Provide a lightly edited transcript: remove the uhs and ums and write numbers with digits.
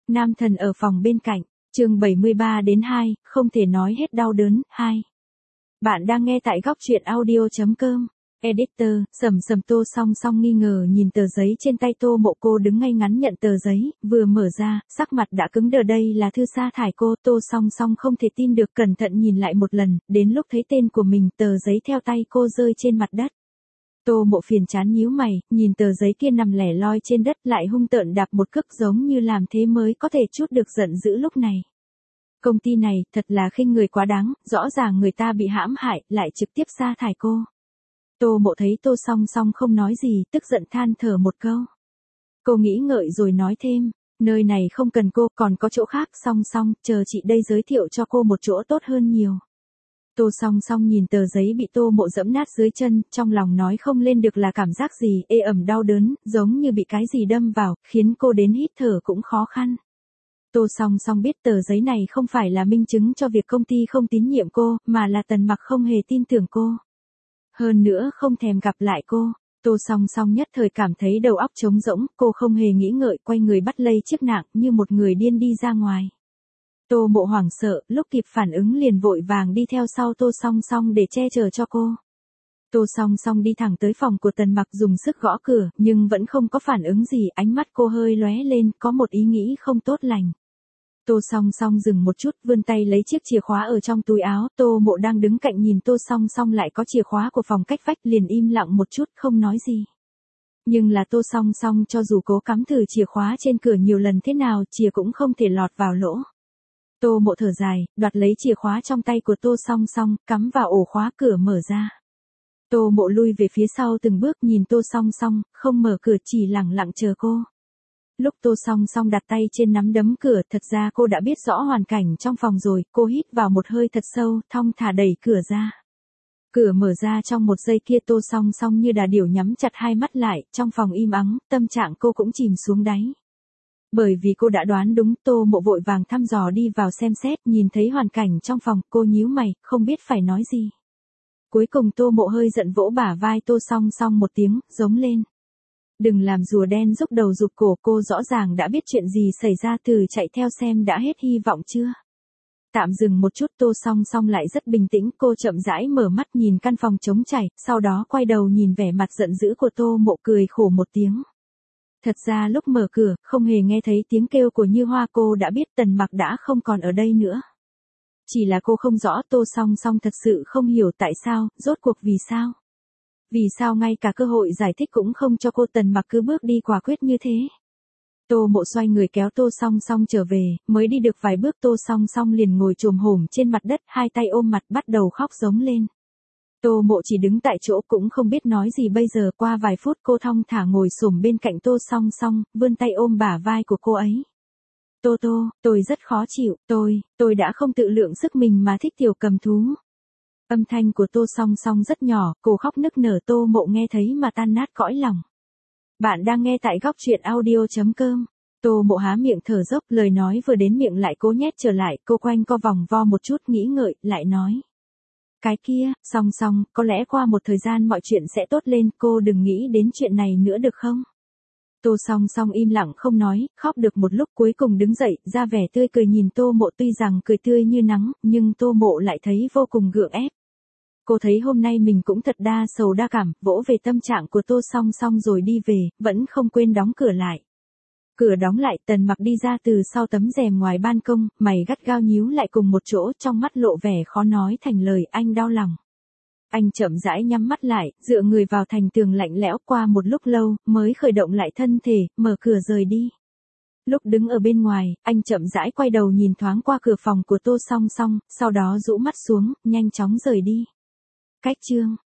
Nam thần ở phòng bên cạnh, chương 73-2, không thể nói hết đau đớn, 2. Bạn đang nghe tại góc truyện audio.com. Editor, Sầm Tô Song Song nghi ngờ nhìn tờ giấy trên tay Tô Mộ. Cô đứng ngay ngắn nhận tờ giấy, vừa mở ra, sắc mặt đã cứng đờ. Đây là thư sa thải cô. Tô Song Song không thể tin được, cẩn thận nhìn lại một lần, đến lúc thấy tên của mình, tờ giấy theo tay cô rơi trên mặt đất. Tô Mộ phiền chán nhíu mày, nhìn tờ giấy kia nằm lẻ loi trên đất, lại hung tợn đạp một cước, giống như làm thế mới có thể trút được giận dữ lúc này. Công ty này, thật là khinh người quá đáng, rõ ràng người ta bị hãm hại, lại trực tiếp sa thải cô. Tô Mộ thấy Tô Song Song không nói gì, tức giận than thở một câu. Cô nghĩ ngợi rồi nói thêm, nơi này không cần cô, còn có chỗ khác. Song Song, chờ chị đây giới thiệu cho cô một chỗ tốt hơn nhiều. Tô Song Song nhìn tờ giấy bị Tô Mộ dẫm nát dưới chân, trong lòng nói không lên được là cảm giác gì, ê ẩm đau đớn, giống như bị cái gì đâm vào, khiến cô đến hít thở cũng khó khăn. Tô Song Song biết tờ giấy này không phải là minh chứng cho việc công ty không tín nhiệm cô, mà là Tần Mặc không hề tin tưởng cô. Hơn nữa không thèm gặp lại cô. Tô Song Song nhất thời cảm thấy đầu óc trống rỗng, cô không hề nghĩ ngợi, quay người bắt lấy chiếc nạng, như một người điên đi ra ngoài. Tô Mộ hoảng sợ, lúc kịp phản ứng liền vội vàng đi theo sau Tô Song Song để che chở cho cô. Tô Song Song đi thẳng tới phòng của Tần Mặc, dùng sức gõ cửa, nhưng vẫn không có phản ứng gì, ánh mắt cô hơi lóe lên, có một ý nghĩ không tốt lành. Tô Song Song dừng một chút, vươn tay lấy chiếc chìa khóa ở trong túi áo. Tô Mộ đang đứng cạnh nhìn Tô Song Song lại có chìa khóa của phòng cách vách, liền im lặng một chút, không nói gì. Nhưng là Tô Song Song cho dù cố cắm thử chìa khóa trên cửa nhiều lần thế nào, chìa cũng không thể lọt vào lỗ. Tô Mộ thở dài, đoạt lấy chìa khóa trong tay của Tô Song Song, cắm vào ổ khóa, cửa mở ra. Tô Mộ lui về phía sau từng bước, nhìn Tô Song Song, không mở cửa, chỉ lặng lặng chờ cô. Lúc Tô Song Song đặt tay trên nắm đấm cửa, thật ra cô đã biết rõ hoàn cảnh trong phòng rồi, cô hít vào một hơi thật sâu, thong thả đẩy cửa ra. Cửa mở ra trong một giây kia, Tô Song Song như đà điểu nhắm chặt hai mắt lại, trong phòng im ắng, tâm trạng cô cũng chìm xuống đáy. Bởi vì cô đã đoán đúng, Tô Mộ vội vàng thăm dò đi vào xem xét, nhìn thấy hoàn cảnh trong phòng, cô nhíu mày, không biết phải nói gì. Cuối cùng Tô Mộ hơi giận vỗ bả vai Tô Song Song một tiếng, giống lên. Đừng làm rùa đen rút đầu rụt cổ, cô rõ ràng đã biết chuyện gì xảy ra, từ chạy theo xem đã hết hy vọng chưa. Tạm dừng một chút, Tô Song Song lại rất bình tĩnh, cô chậm rãi mở mắt nhìn căn phòng trống trải, sau đó quay đầu nhìn vẻ mặt giận dữ của Tô Mộ, cười khổ một tiếng. Thật ra lúc mở cửa, không hề nghe thấy tiếng kêu của Như Hoa, cô đã biết Tần Mặc đã không còn ở đây nữa. Chỉ là cô không rõ, Tô Song Song thật sự không hiểu tại sao, rốt cuộc vì sao. Vì sao ngay cả cơ hội giải thích cũng không cho cô, Tần Mặc cứ bước đi quả quyết như thế. Tô Mộ xoay người kéo Tô Song Song trở về, mới đi được vài bước Tô Song Song liền ngồi chồm hổm trên mặt đất, hai tay ôm mặt bắt đầu khóc giống lên. Tô Mộ chỉ đứng tại chỗ cũng không biết nói gì bây giờ. Qua vài phút cô thong thả ngồi xổm bên cạnh Tô Song Song, vươn tay ôm bả vai của cô ấy. Tô Tô, tôi rất khó chịu, tôi đã không tự lượng sức mình mà thích tiểu cầm thú. Âm thanh của Tô Song Song rất nhỏ, cô khóc nức nở. Tô Mộ nghe thấy mà tan nát cõi lòng. Bạn đang nghe tại góc truyện audio.com. Tô Mộ há miệng thở dốc, lời nói vừa đến miệng lại cố nhét trở lại, cô quanh co vòng vo một chút, nghĩ ngợi, lại nói. Cái kia, Song Song, có lẽ qua một thời gian mọi chuyện sẽ tốt lên, cô đừng nghĩ đến chuyện này nữa được không? Tô Song Song im lặng không nói, khóc được một lúc cuối cùng đứng dậy, ra vẻ tươi cười nhìn Tô Mộ, tuy rằng cười tươi như nắng, nhưng Tô Mộ lại thấy vô cùng gượng ép. Cô thấy hôm nay mình cũng thật đa sầu đa cảm, vỗ về tâm trạng của Tô Song Song rồi đi về, vẫn không quên đóng cửa lại. Cửa đóng lại, Tần Mặc đi ra từ sau tấm rèm ngoài ban công, mày gắt gao nhíu lại cùng một chỗ, trong mắt lộ vẻ khó nói thành lời, anh đau lòng. Anh chậm rãi nhắm mắt lại, dựa người vào thành tường lạnh lẽo, qua một lúc lâu, mới khởi động lại thân thể, mở cửa rời đi. Lúc đứng ở bên ngoài, anh chậm rãi quay đầu nhìn thoáng qua cửa phòng của Tô Song Song, sau đó rũ mắt xuống, nhanh chóng rời đi. Cách chương